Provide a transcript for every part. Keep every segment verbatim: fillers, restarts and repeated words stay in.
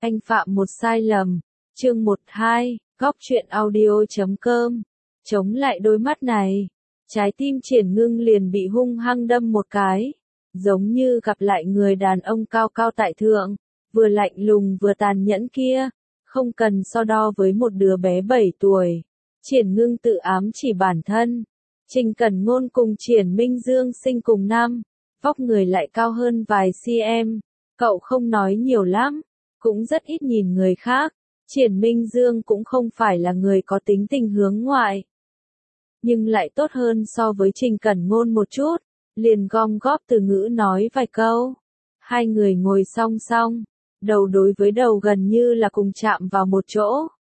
Anh phạm một sai lầm. Chương một hai, góc truyện audio chấm com. Chống lại đôi mắt này. Trái tim Triển Ngưng liền bị hung hăng đâm một cái. Giống như gặp lại người đàn ông cao cao tại thượng. Vừa lạnh lùng vừa tàn nhẫn kia. Không cần so đo với một đứa bé bảy tuổi. Triển Ngưng tự ám chỉ bản thân. Trình Cẩn Ngôn cùng Triển Minh Dương sinh cùng năm. Vóc người lại cao hơn vài cm. Cậu không nói nhiều lắm. Cũng rất ít nhìn người khác. Triển Minh Dương cũng không phải là người có tính tình hướng ngoại. Nhưng lại tốt hơn so với Trình Cẩn Ngôn một chút. Liền gom góp từ ngữ nói vài câu. Hai người ngồi song song. Đầu đối với đầu gần như là cùng chạm vào một chỗ.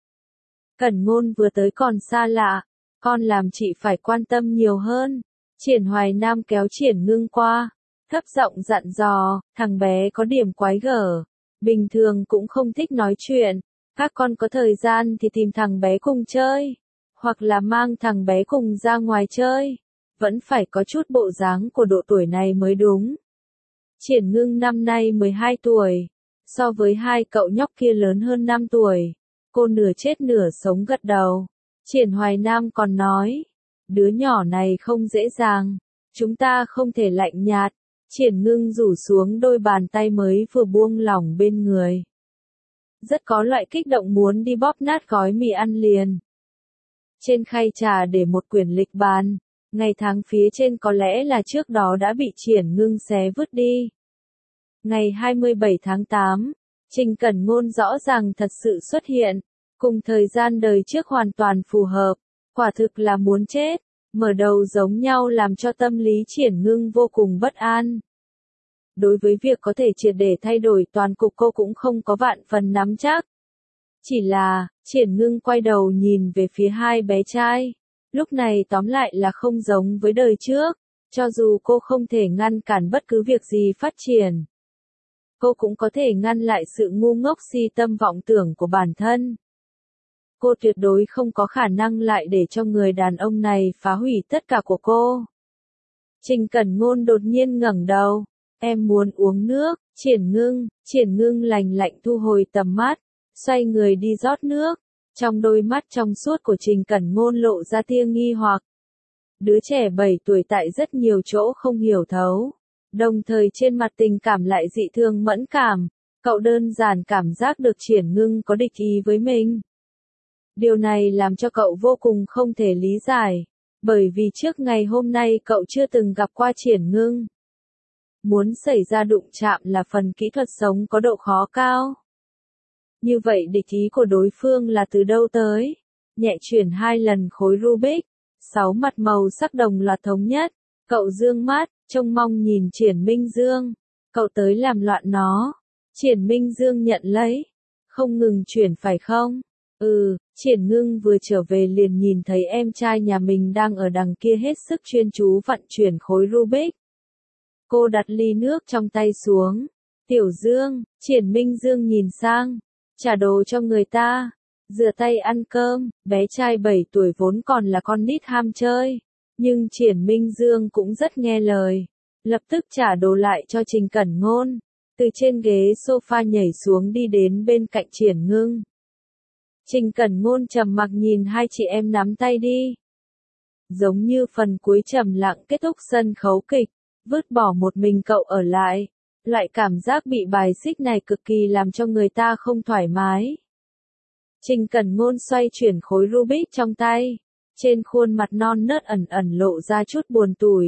Cẩn Ngôn vừa tới còn xa lạ. Con làm chị phải quan tâm nhiều hơn. Triển Hoài Nam kéo Triển Ngưng qua. Thấp giọng dặn dò, thằng bé có điểm quái gở. Bình thường cũng không thích nói chuyện. Các con có thời gian thì tìm thằng bé cùng chơi. Hoặc là mang thằng bé cùng ra ngoài chơi. Vẫn phải có chút bộ dáng của độ tuổi này mới đúng. Triển Ngưng năm nay mười hai tuổi. So với hai cậu nhóc kia lớn hơn năm tuổi. Cô nửa chết nửa sống gật đầu. Triển Hoài Nam còn nói. Đứa nhỏ này không dễ dàng. Chúng ta không thể lạnh nhạt. Triển Ngưng rủ xuống đôi bàn tay mới vừa buông lỏng bên người. Rất có loại kích động muốn đi bóp nát gói mì ăn liền. Trên khay trà để một quyển lịch bàn. Ngày tháng phía trên có lẽ là trước đó đã bị Triển Ngưng xé vứt đi. Ngày hai mươi bảy tháng tám, Trình Cẩn Ngôn rõ ràng thật sự xuất hiện. Cùng thời gian đời trước hoàn toàn phù hợp. Quả thực là muốn chết. Mở đầu giống nhau làm cho tâm lý Triển Ngưng vô cùng bất an. Đối với việc có thể triệt để thay đổi toàn cục cô cũng không có vạn phần nắm chắc. Chỉ là, Triển Ngưng quay đầu nhìn về phía hai bé trai. Lúc này tóm lại là không giống với đời trước. Cho dù cô không thể ngăn cản bất cứ việc gì phát triển. Cô cũng có thể ngăn lại sự ngu ngốc si tâm vọng tưởng của bản thân. Cô tuyệt đối không có khả năng lại để cho người đàn ông này phá hủy tất cả của cô. Trình Cẩn Ngôn đột nhiên ngẩng đầu. Em muốn uống nước. Triển Ngưng, Triển Ngưng lành lạnh thu hồi tầm mắt. Xoay người đi rót nước. Trong đôi mắt trong suốt của Trình Cẩn Ngôn lộ ra tia nghi hoặc. Đứa trẻ bảy tuổi tại rất nhiều chỗ không hiểu thấu. Đồng thời trên mặt tình cảm lại dị thường mẫn cảm. Cậu đơn giản cảm giác được Triển Ngưng có địch ý với mình. Điều này làm cho cậu vô cùng không thể lý giải. Bởi vì trước ngày hôm nay cậu chưa từng gặp qua Triển Ngưng. Muốn xảy ra đụng chạm là phần kỹ thuật sống có độ khó cao. Như vậy địch ý của đối phương là từ đâu tới? Nhẹ chuyển hai lần khối Rubik. Sáu mặt màu sắc đồng loạt thống nhất. Cậu dương mắt, trông mong nhìn Triển Minh Dương. Cậu tới làm loạn nó. Triển Minh Dương nhận lấy. Không ngừng chuyển phải không? Ừ, Triển Ngưng vừa trở về liền nhìn thấy em trai nhà mình đang ở đằng kia hết sức chuyên chú vận chuyển khối Rubik. Cô đặt ly nước trong tay xuống. Tiểu Dương, Triển Minh Dương nhìn sang. Trả đồ cho người ta. Rửa tay ăn cơm. Bé trai bảy tuổi vốn còn là con nít ham chơi. Nhưng Triển Minh Dương cũng rất nghe lời. Lập tức trả đồ lại cho Trình Cẩn Ngôn. Từ trên ghế sofa nhảy xuống đi đến bên cạnh Triển Ngưng. Trình Cẩn Ngôn trầm mặc nhìn hai chị em nắm tay đi. Giống như phần cuối trầm lặng kết thúc sân khấu kịch, vứt bỏ một mình cậu ở lại. Loại cảm giác bị bài xích này cực kỳ làm cho người ta không thoải mái. Trình Cẩn Ngôn xoay chuyển khối Rubik trong tay. Trên khuôn mặt non nớt ẩn ẩn lộ ra chút buồn tủi.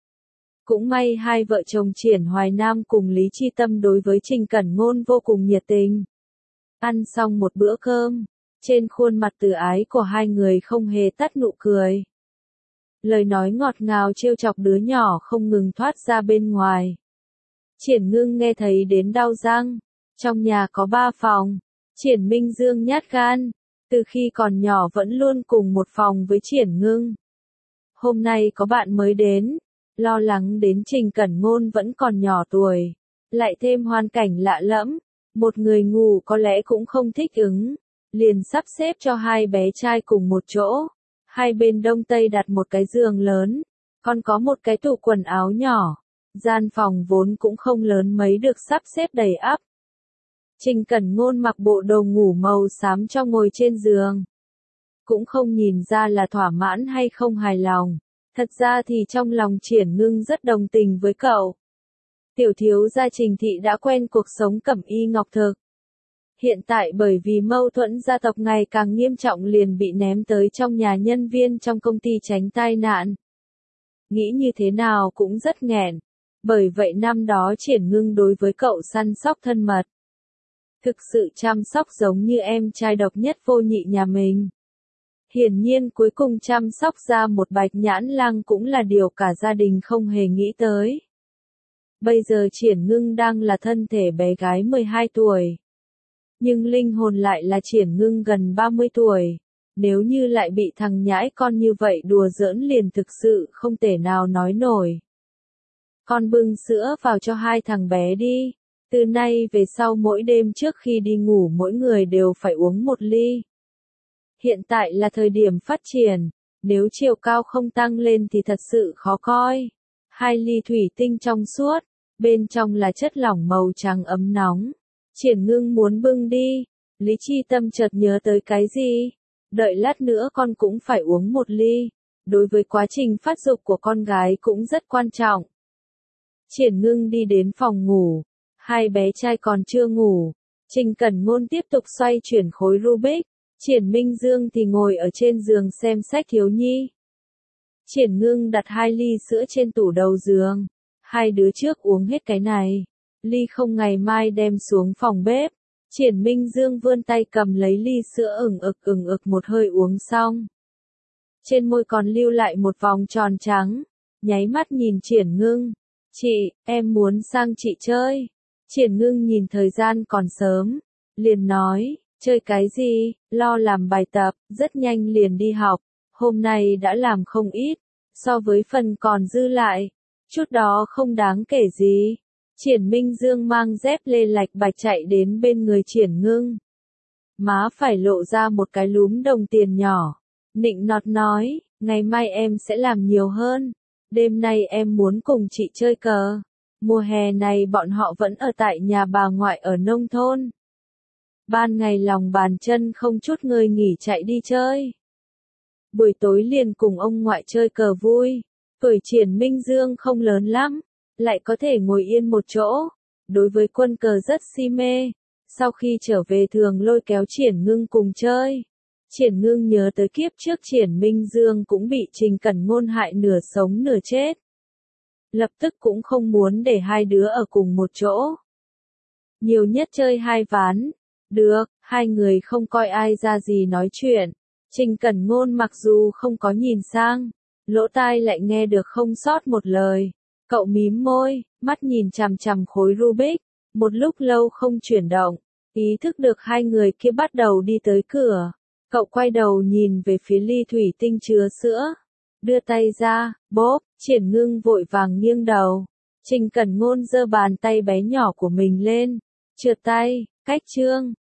Cũng may hai vợ chồng Triển Hoài Nam cùng Lý Chi Tâm đối với Trình Cẩn Ngôn vô cùng nhiệt tình. Ăn xong một bữa cơm. Trên khuôn mặt từ ái của hai người không hề tắt nụ cười. Lời nói ngọt ngào trêu chọc đứa nhỏ không ngừng thoát ra bên ngoài. Triển Ngưng nghe thấy đến đau răng. Trong nhà có ba phòng. Triển Minh Dương nhát gan. Từ khi còn nhỏ vẫn luôn cùng một phòng với Triển Ngưng. Hôm nay có bạn mới đến. Lo lắng đến Trình Cẩn Ngôn vẫn còn nhỏ tuổi. Lại thêm hoàn cảnh lạ lẫm. Một người ngủ có lẽ cũng không thích ứng. Liền sắp xếp cho hai bé trai cùng một chỗ. Hai bên đông tây đặt một cái giường lớn. Còn có một cái tủ quần áo nhỏ. Gian phòng vốn cũng không lớn mấy được sắp xếp đầy ắp. Trình Cẩn Ngôn mặc bộ đồ ngủ màu xám cho ngồi trên giường. Cũng không nhìn ra là thỏa mãn hay không hài lòng. Thật ra thì trong lòng Triển Ngưng rất đồng tình với cậu. Tiểu thiếu gia Trình thị đã quen cuộc sống cẩm y ngọc thực. Hiện tại bởi vì mâu thuẫn gia tộc ngày càng nghiêm trọng liền bị ném tới trong nhà nhân viên trong công ty tránh tai nạn. Nghĩ như thế nào cũng rất nghẹn. Bởi vậy năm đó Triển Ngưng đối với cậu săn sóc thân mật. Thực sự chăm sóc giống như em trai độc nhất vô nhị nhà mình. Hiển nhiên cuối cùng chăm sóc ra một bạch nhãn lang cũng là điều cả gia đình không hề nghĩ tới. Bây giờ Triển Ngưng đang là thân thể bé gái mười hai tuổi. Nhưng linh hồn lại là Triển Ngưng gần ba mươi tuổi. Nếu như lại bị thằng nhãi con như vậy đùa giỡn liền thực sự không thể nào nói nổi. Con bưng sữa vào cho hai thằng bé đi. Từ nay về sau mỗi đêm trước khi đi ngủ mỗi người đều phải uống một ly. Hiện tại là thời điểm phát triển. Nếu chiều cao không tăng lên thì thật sự khó coi. Hai ly thủy tinh trong suốt. Bên trong là chất lỏng màu trắng ấm nóng. Triển Ngưng muốn bưng đi. Lý Chi Tâm chợt nhớ tới cái gì? Đợi lát nữa con cũng phải uống một ly. Đối với quá trình phát dục của con gái cũng rất quan trọng. Triển Ngưng đi đến phòng ngủ. Hai bé trai còn chưa ngủ. Trình Cẩn Ngôn tiếp tục xoay chuyển khối Rubik. Triển Minh Dương thì ngồi ở trên giường xem sách thiếu nhi. Triển Ngưng đặt hai ly sữa trên tủ đầu giường. Hai đứa trước uống hết cái này. Ly không ngày mai đem xuống phòng bếp. Triển Minh Dương vươn tay cầm lấy ly sữa ửng ực ửng ực một hơi uống xong. Trên môi còn lưu lại một vòng tròn trắng. Nháy mắt nhìn Triển Ngưng. Chị, em muốn sang chị chơi. Triển Ngưng nhìn thời gian còn sớm. Liền nói, chơi cái gì, lo làm bài tập, rất nhanh liền đi học. Hôm nay đã làm không ít. So với phần còn dư lại. Chút đó không đáng kể gì. Triển Minh Dương mang dép lê lạch bạch chạy đến bên người Triển Ngưng. Má phải lộ ra một cái lúm đồng tiền nhỏ. Nịnh nọt nói, ngày mai em sẽ làm nhiều hơn. Đêm nay em muốn cùng chị chơi cờ. Mùa hè này bọn họ vẫn ở tại nhà bà ngoại ở nông thôn. Ban ngày lòng bàn chân không chút ngơi nghỉ chạy đi chơi. Buổi tối liền cùng ông ngoại chơi cờ vui. Tuổi Triển Minh Dương không lớn lắm, lại có thể ngồi yên một chỗ. Đối với quân cờ rất si mê. Sau khi trở về thường lôi kéo Triển Ngưng cùng chơi. Triển Ngưng nhớ tới kiếp trước Triển Minh Dương cũng bị Trình Cẩn Ngôn hại nửa sống nửa chết. Lập tức cũng không muốn để hai đứa ở cùng một chỗ. Nhiều nhất chơi hai ván. Được, hai người không coi ai ra gì nói chuyện. Trình Cẩn Ngôn mặc dù không có nhìn sang, lỗ tai lại nghe được không sót một lời. Cậu mím môi, mắt nhìn chằm chằm khối Rubik, một lúc lâu không chuyển động, ý thức được hai người kia bắt đầu đi tới cửa. Cậu quay đầu nhìn về phía ly thủy tinh chứa sữa, đưa tay ra, bóp. Triển Ngưng vội vàng nghiêng đầu. Trình Cẩn Ngôn giơ bàn tay bé nhỏ của mình lên, trượt tay, cách chương.